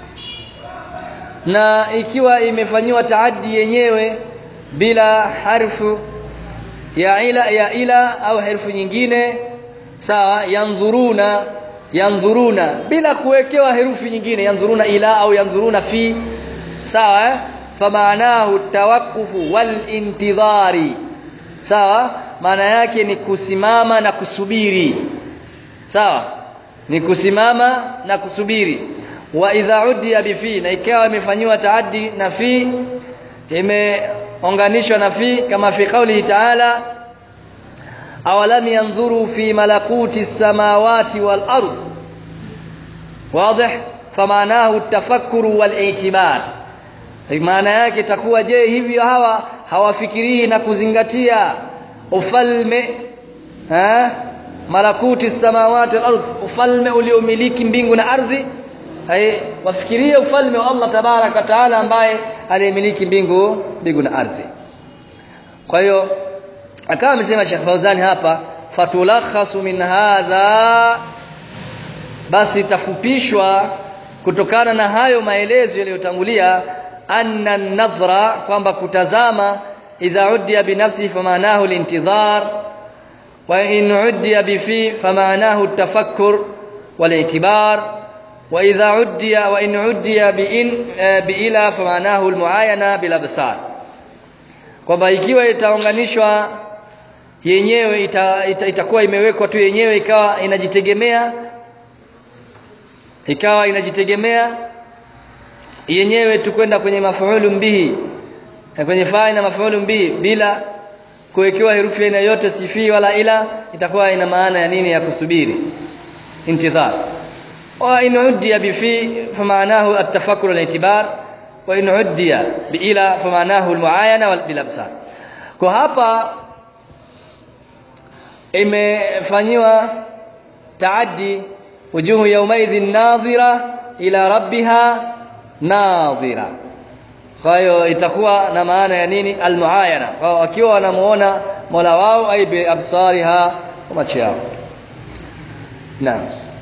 na ikiwa imefanywa taaddi yenyewe bila harfu ya ila au harfu nyingine, sawa, yanzuruna, yanzuruna bila kuwekewa herufi nyingine, yanzuruna ila au yanzuruna fi, sawa, famaanahu tawaqqufu wal intidhari, sawa, maana yake ni kusimama na kusubiri, sawa, ni kusimama na kusubiri. Wa idha uddiya bi fi, na ikawa imefanywa taaddi na fi, imeunganishwa na fi, kama fi qawli ta'ala awalam yanzuru fi malakuti samawati wal ardh. Wazi, famaanahu tafakkuru wal i'tibar, maana yake itakuwa je, hivyo hawa hawafikirii na kuzingatia ufalme malakuti samawati wal ardh, ufalme uliomiliki mbingu na ardhi. Wafikirie ufalme wa Allah tabaraka taala ambaye aliyemiliki mbingu na ardhi. Kwa hiyo akawa amesema Sheikh Fauzani hapa, fatulakhasu min hadha, basi tafupishwa kutokana na hayo maelezo yaliyotangulia, anna an-nadhra, kwamba kutazama, idha uddiya binafsi famaanahu al-intidhar, wa in uddiya bi fi famaanahu at-tafakkur wal-i'tibar, wa idha uddiya wa in uddiya bi ila famaanahu al-muayana bil absar, kwamba ikiwa itaunganishwa yenyewe itakuwa imewekwa tu yenyewe ikawa inajitegemea yenyewe tu kwenda kwenye mafuulun bihi, kwenye fa'il na mafuulun bihi bila kuwekewa herufi aina yote, sifi wala ila, itakuwa ina maana ya nini? Ya kusubiri, intidhar. Wa in uddiya bi fi famaanahu at-tafakkur wal-i'tibar, wa in uddiya bi ila famaanahu al-muayana bil absar. Kwa hapa imefanywa taaddi, wujuhu yawmaidhin nadhira ila rabbiha nadhira. Kwa hiyo itakuwa na maana ya nini? Al-muayana, wakiwa wanamuona Mola wao, ay bi absariha, kwa macho yao. Naam,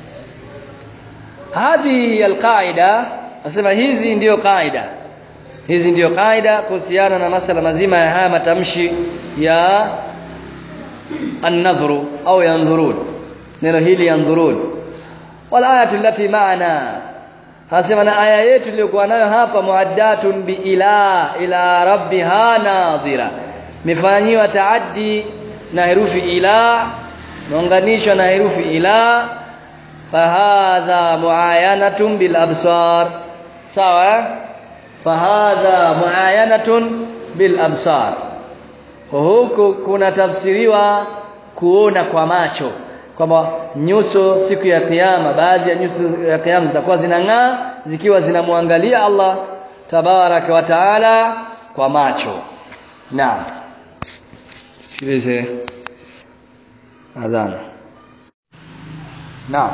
hadhi alqaida, asema hizi ndio kaida kuhusiana na masala mazima ya haya matamshi ya an-nadhru au yanzurun. Neno hili yanzurun, wal ayatu allati ma'ana, Hasema na aya yetu iliyokuwa nayo hapa muaddatun bi ila rabbiha nadhira, mifanyiwa taaddi na herufi ila, muunganishwa na herufi ila. Fahadha muayanatun bil absar, sawa. Fahadha muayanatun bil absar, huku kuna tafsiriwa kuona kwa macho, kwamba nyuso siku ya kiyama, baadhi ya nyuso ya kiyama zitakuwa zinang'aa zikiwa zinamwangalia Allah tabaraka wa taala kwa macho. Naam, sikilize adhan. Naam,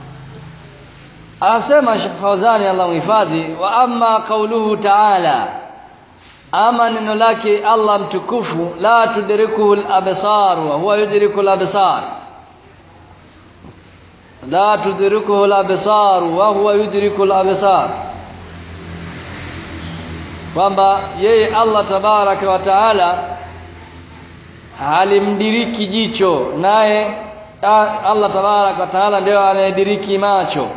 anasema Sheikh Fawzani Allah mhifadhi, wa amma qawluhu ta'ala, ama neno lake Allah mtukufu, la tudrikuhu al-absar wa huwa yudriku al-absar, la tudrikuhu al-absar wa huwa yudriku al-absar, kwamba yeye Allah tabaraka wa taala halimdiriki jicho, naye Allah tabaraka wa taala ndio anayediriki macho.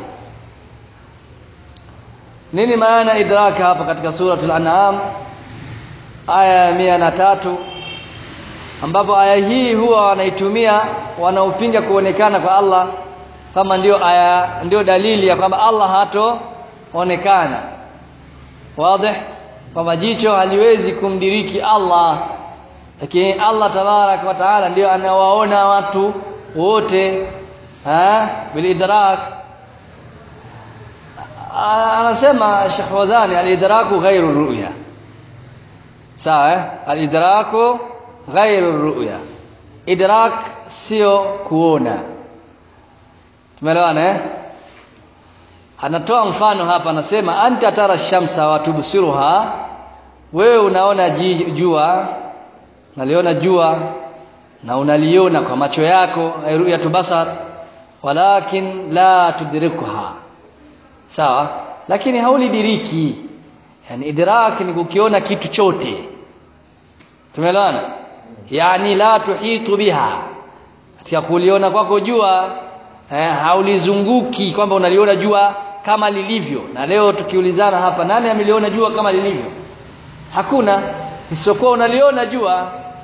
Nini maana idraka hapa katika suratul An'am aya 103, ambapo aya hii huwa wanaitumia wanaopinga kuonekana kwa Allah kama ndio dalili ya kwamba Allah hatoonekana. Wazi kwamba jicho haliwezi kumdiriki Allah, lakini Allah tabaraka wa taala ndio anawaona watu wote bil idrak. Anasema Sheikh Fawzani, al-idraku ghairu ru'ya, sawa. Al-idraku ghairu ru'ya, idrak sio kuona. Tumeelewana Anatoa mfano hapa, anasema anta tara shamsa wa tubsiruha, wewe unaona jua, unaliona jua na unaliona kwa macho yako, ru'yatu basar, walakin la tudrikuha, sawa, lakini haulidiriki. Yani idrak ni kukiona kitu chote. Tumeelewana? Yani la tuhitu biha, katika kuliona kwako jua haulizunguki kwamba unaliona jua kama lilivyo. Na leo tukiulizana hapa, nani ameliona jua kama lilivyo? Hakuna, isipokuwa unaliona jua.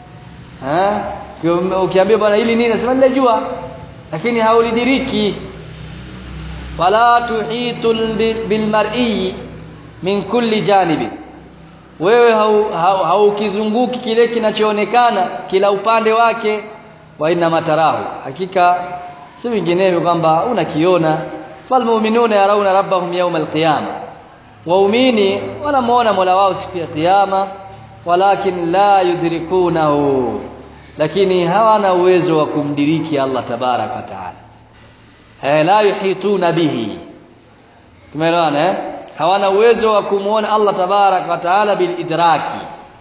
Ukiambia bwana hili nini, nasema ni jua, lakini haulidiriki. Wala tuhitul bil mar'i min kulli janibi, wewe haukizunguki kile kinachoonekana kila upande wake. Wa inna matarahu, hakika si vinginevyo kwamba unakiona. Fal mu'minuna yarawna rabbahum yawm al-qiyama, waumini wanamuona Mola wao siku ya kiyama. Walakin la yudrikunahu, lakini hawana uwezo wa kumdiriki Allah tabarak wa taala. La yuhituna bihi, tumeelewana hawana uwezo wa kumuona Allah tabarak wa taala bil idraki.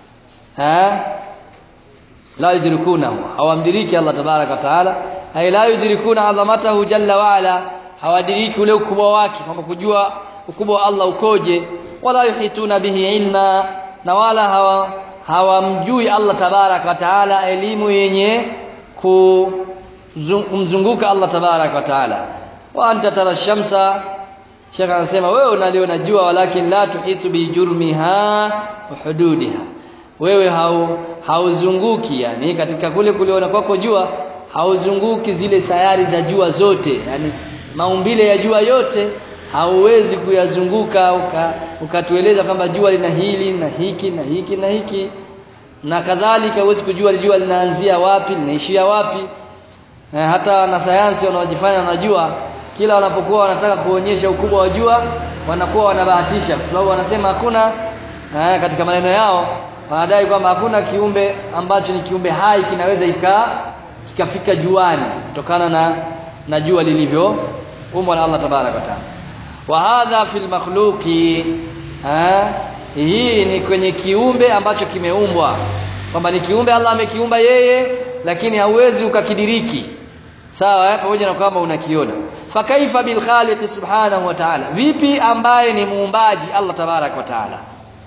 La yudrikunahu, hawamdiriki Allah tabarak wa taala. La yudrikuna azamatahu jalla wa ala, hawadiriki ule ukubwa wake, kwamba kujua ukubwa wa Allah ukoje. Wala yuhituna bihi ilma, na wala hawamjui Allah tabarak wa taala elimu yenye kumzunguka Allah tabarak wa taala. Wa anta tara shamsa, Sheikh anasema wewe unaliona jua, walakin la tuhitu bi jurmiha wa hududiha, wewe hauzunguki, yani katika kule kuliona kwako jua hauzunguki zile sayari za jua zote, yani maumbile ya jua yote hauwezi kuyazunguka ukatueleza kwamba jua lina hili na hiki na hiki na hiki, na kadhalika huwezi kujua jua linaanzia wapi linaishia wapi. Hata na sayansi wanaojifanya wanajua, kila wanapokuwa wanataka kuonyesha ukubwa wa jua wanakuwa wanabahatisha, kwa sababu wanasema hakuna, katika maneno yao wanadai kwamba hakuna kiumbe ambacho ni kiumbe hai kinaweza kikafika juani kutokana na jua lilivyo umbwa na Allah tabaraka wa taala. Wa hadha fil makhluqi, hii ni kwenye kiumbe ambacho kimeumbwa, kwamba ni kiumbe Allah amekiumba yeye, lakini hauwezi ukakidiriki, sawa, pamoja na kwamba unakiona. Fa kaifa bil khaliq subhanahu wa ta'ala, vipi ambaye ni muumbaji Allah tabaraka wa taala.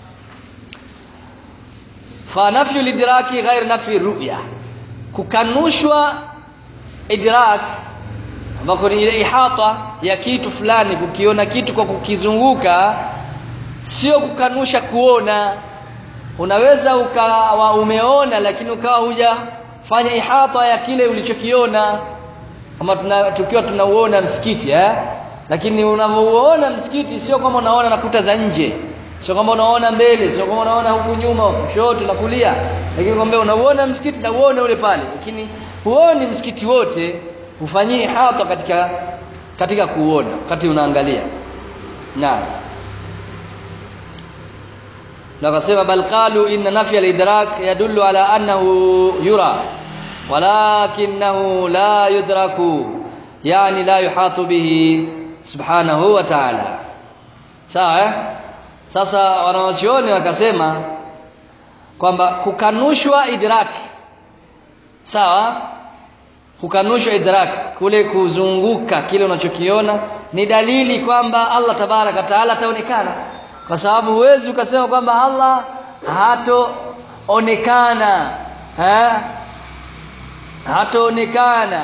Fa nafyu lidraki ghair nafyi ru'ya, kukanushwa idrak ambako ni ihata ya kitu fulani, kukiona kitu kwa kukizunguka, sio kukanusha kuona. Unaweza ukawa umeona lakini ukawa hujafanya ihata ya kile ulichokiona. Kama tukiwa tunauona msikiti lakini unavyoona msikiti sio kama unaona na kuta za nje, sio kama unaona mbele, sio kama unaona huku nyuma, kushoto na kulia, lakini kwamba unaona msikiti na uone ule pale, lakini huoni msikiti wote, ufanyie ihata katika kuona wakati unaangalia. Naam. Nakasema bal qalu inna nafya al-idrak yadullu ala annahu yura walakinahu la yudraku, yani la yuhatu bihi subhanahu wa ta'ala. Sawa? Sasa wanawachuoni wakasema kwamba kukanushwa idrak, sawa, kukanushwa idrak, kule kuzunguka kile unachokiona, ni dalili kwamba Allah tabaraka taala ataonekana. Kwa sababu huwezi ukasema kwamba Allah hataonekana, hataonekana,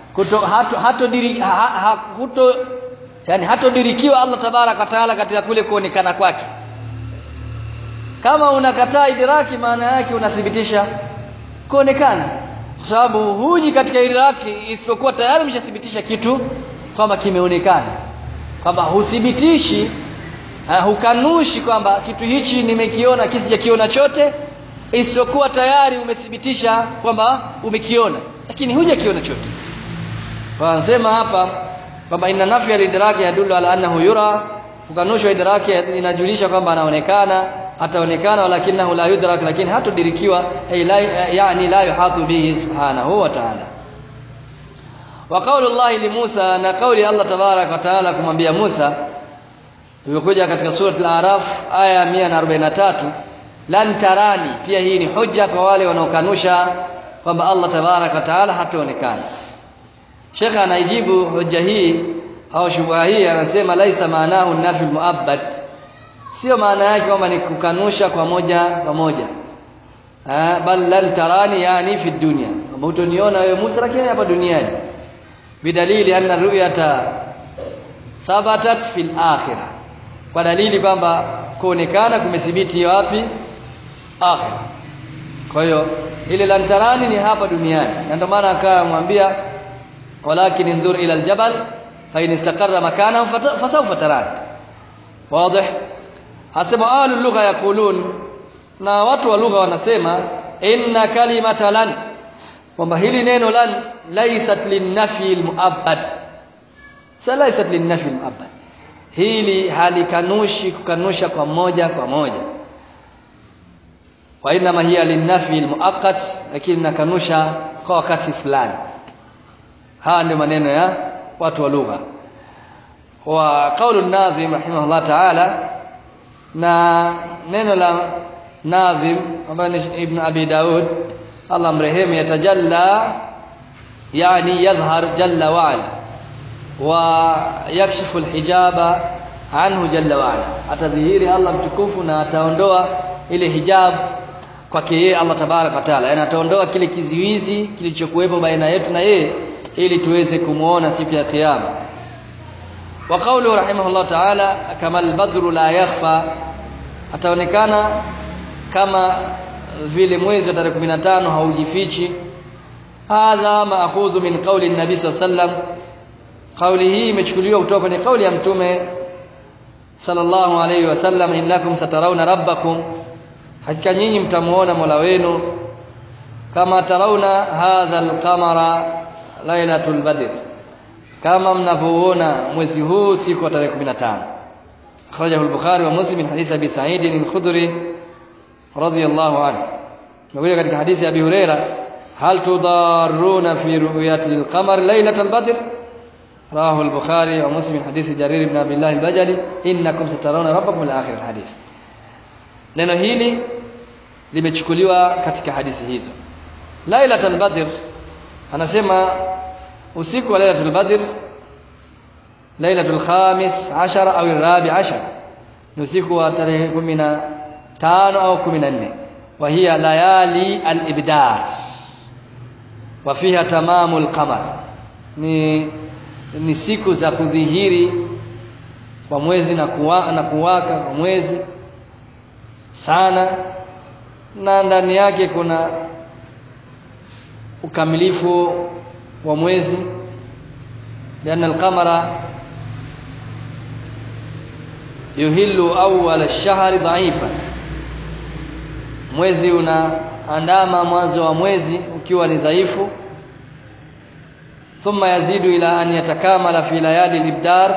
yani hatodirikiwa Allah tabaraka taala katika kule kuonekana kwake. Kama unakataa idraki, maana yake unathibitisha kuonekana, kwa sababu huji katika idraki isipokuwa tayari umeshathibitisha kitu kwamba kimeonekana, kwamba huthibitishi hukanushi kwamba kitu hichi nimekiona kisijakiona chote, isipokuwa tayari umethibitisha kwamba umekiona lakini hujakiona chote. Wanasema hapa kwamba inna nafya al-idraki yadullu ala annahu yura, kukanushwa idraki inajulisha kwamba anaonekana, ataonekana, walakinahu la yudrak, lakini hatudirikiwa, yani la yuhatu bihi subhanahu wa ta'ala. Wa qawlu Allah li Musa, na kauli Allah tabarak wa ta'ala kumwambia Musa, tulikuja katika sura al-A'raf aya 143, lan tarani. Pia hii ni hoja kwa wale wanaokanusha kwamba Allah tabarak wa ta'ala hataonekana. Sheikh anaijibu hoja hii au shubha hii, anasema laisa maanahu nafi muabbad, sio maana yake kwamba ni kukanusha kwa moja kwa moja, bal lan tarani yani fi dunya, kama utoniona wewe Musa lakini hapa duniani, bidalili anna ru'yata thabatat fil akhirah, kwa dalili kwamba kuonekana kumethibiti wapi? Akhirah. Kwa hiyo ile lan tarani ni hapa duniani, na ndio maana akamwambia walakin indhur ila aljabal fa in istaqarra makanahu fasawfa tarani. Wazi? Hasema ahlul lugha yaqulun, na watu wa lugha wanasema inna kalimata lan, kwamba hili neno lan laysat linnafi almuabbad, laysat linnafi almuabbad, hili halikanushi kukanusha kwa moja kwa moja, wa inma hiya linnafi almuaqqat, lakini nakanusha kwa wakati fulani. Haya ndio maneno ya watu wa lugha. Wa qaulu an-Nadhim rahimahullah ta'ala, na neno la Nadhim ambaye ni Ibn Abi Daud Allah mrehemu, yatajalla yani yadhhar jalla wa ala wa yakshifu al-hijaba anhu jalla wa ala, atadhihiri Allah mtukufu na ataondoa ile hijab kwake yeye Allah tabaraka wa taala, yani ataondoa kile kiziwizi kilichokuwepo baina yetu na yeye ili tuweze kumuona siku ya kiyama. Wa qawlu rahimahullah ta'ala kama al-badru la yakhfa, ataonekana kama vile mwezi wa tarehe 15 haujifichi. Hadha ma'khudhu min qawli an-nabi sallallahu alayhi wasallam, kauli hii imechukuliwa kutoka kwenye kauli ya mtume sallallahu alayhi wasallam, innakum satarawna rabbakum, hakika nyinyi mtamuona Mola wenu, kama tarawna hadha al-qamara lailatul badr, kama mnavyoona mwezi huu siku ya tarehe 15. Akhrajahu al-Bukhari wa Muslim min hadith Abi Sa'id al-Khudri radiyallahu anhu. Tunakuja katika hadithi ya Abi Huraira, hal tudarruna fi ru'yati al-qamar lailatul badr, rawahu al-Bukhari wa Muslim min hadith Jarir ibn Abdullah al-Bajali, innakum satarawna rabbakum ila akhir al-hadith. Neno hili limechukuliwa katika hadithi hizo. Lailatul badr, anasema usiku wa Lailatul Badr, Lailatul Khamis 10 au Rabi 10, ni usiku wa tarehe 15 au 14. Wa hiya layali al-ibdar wa fiha tamamul qamar, ni ni siku za kudhihiri kwa mwezi na kuwaka kwa mwezi sana, na ndani yake kuna ukamilifu wa mwezi. لأن القمر يهل أول الشهر ضعيفا, mwezi unaandama mwanzo wa mwezi ukiwa ni dhaifu. ثم يزيد إلى أن يتكامل في ليالي الإبدار,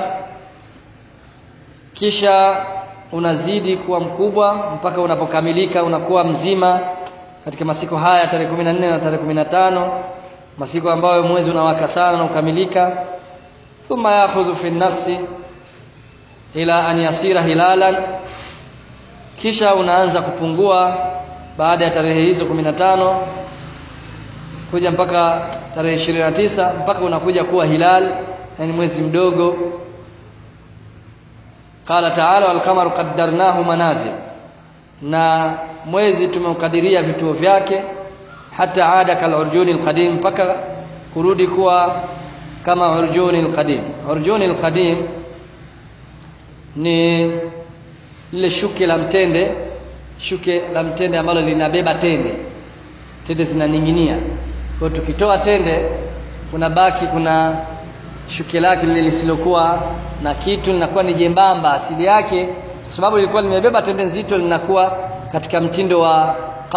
kisha unazidi kuwa mkubwa mpaka unapokamilika, unakuwa mzima katika masiku haya tarehe 14 na tarehe 15, masiku ambayo mwezi unawaka sana na ukamilika. Thumma ya'khudhu fi an-nafsi ila an yasira hilalan, kisha unaanza kupungua baada ya tarehe hizo 15 kuja mpaka tarehe 29, mpaka unakuja kuwa hilal, yani mwezi mdogo. Qala ta'ala wal qamaru qaddarnahu manazil, na mwezi tumeukadiria vituo vyake. Hata ada kal urjuni alqadim, mpaka kurudi kuwa kama urjuni alqadim. Urjuni alqadim ni lile shuke la mtende ambalo linabeba tende zinaning'inia. Kwa tukitoa tende kuna shuke lake lile lisilokuwa na kitu, linakuwa ni jembamba asili yake, kwa sababu lilikuwa limebeba tende nzito, linakuwa katika mtindo wa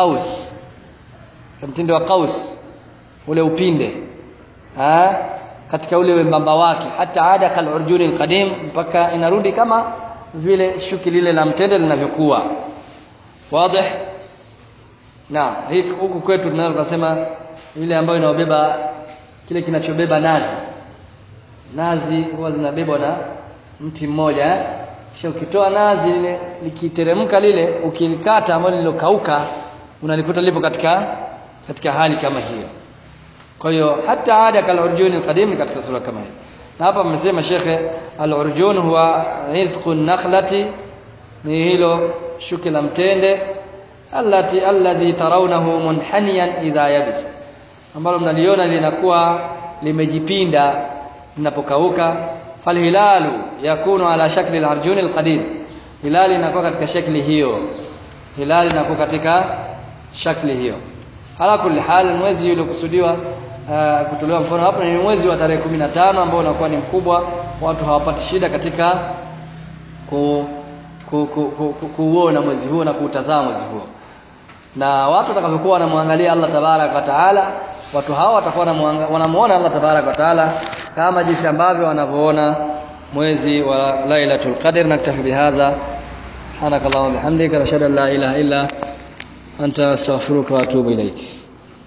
qaus, ule upinde katika ule wembamba wake. Hata ada kal urjuni alqadim, mpaka inarudi kama vile shuki lile la mtende linavyokuwa. Wazi? Naam, huku kwetu tunaweza kusema ile ambayo inabeba kile kinachobeba nazi huwa zinabebwa na mti mmoja. Kisha ukitoa nazi lile likiteremka, lile ukilikata ambalo lilokauka unalikuta lipo katika hali kama hiyo. Kwa hiyo hata ada kal urjun alqadim katika sura kama hiyo. Na hapa mmesema shekhe, al-urjun huwa izqun nakhlati, ni hilo shuki la mtende, alladhi tarawnahu munhaniyan idha yabisa, ambalo mnaliona linakuwa limejipinda linapokauka. Falhilalu yakunu ala shakli al-urjun al-qadim, hilali inakuwa katika shakli hiyo. Ala kulli hal, mwezi uliokusudiwa kutolewa mfano hapo ni mwezi wa tarehe 15 ambao unakuwa ni mkubwa, watu hawapati shida katika kuuona mwezi huo na kuutazama mwezi huo. Na watu watakapokuwa wanamwangalia Allah tabarak wa taala, watu hao watakuwa wanamuona Allah tabarak wa taala kama jinsi ambavyo wanavyoona mwezi wa Lailatul Qadr. Naktafi bihadha, subhanakallahumma bihamdika ashhadu an la ilaha illa anta astaghfiruka wa atubu ilaik.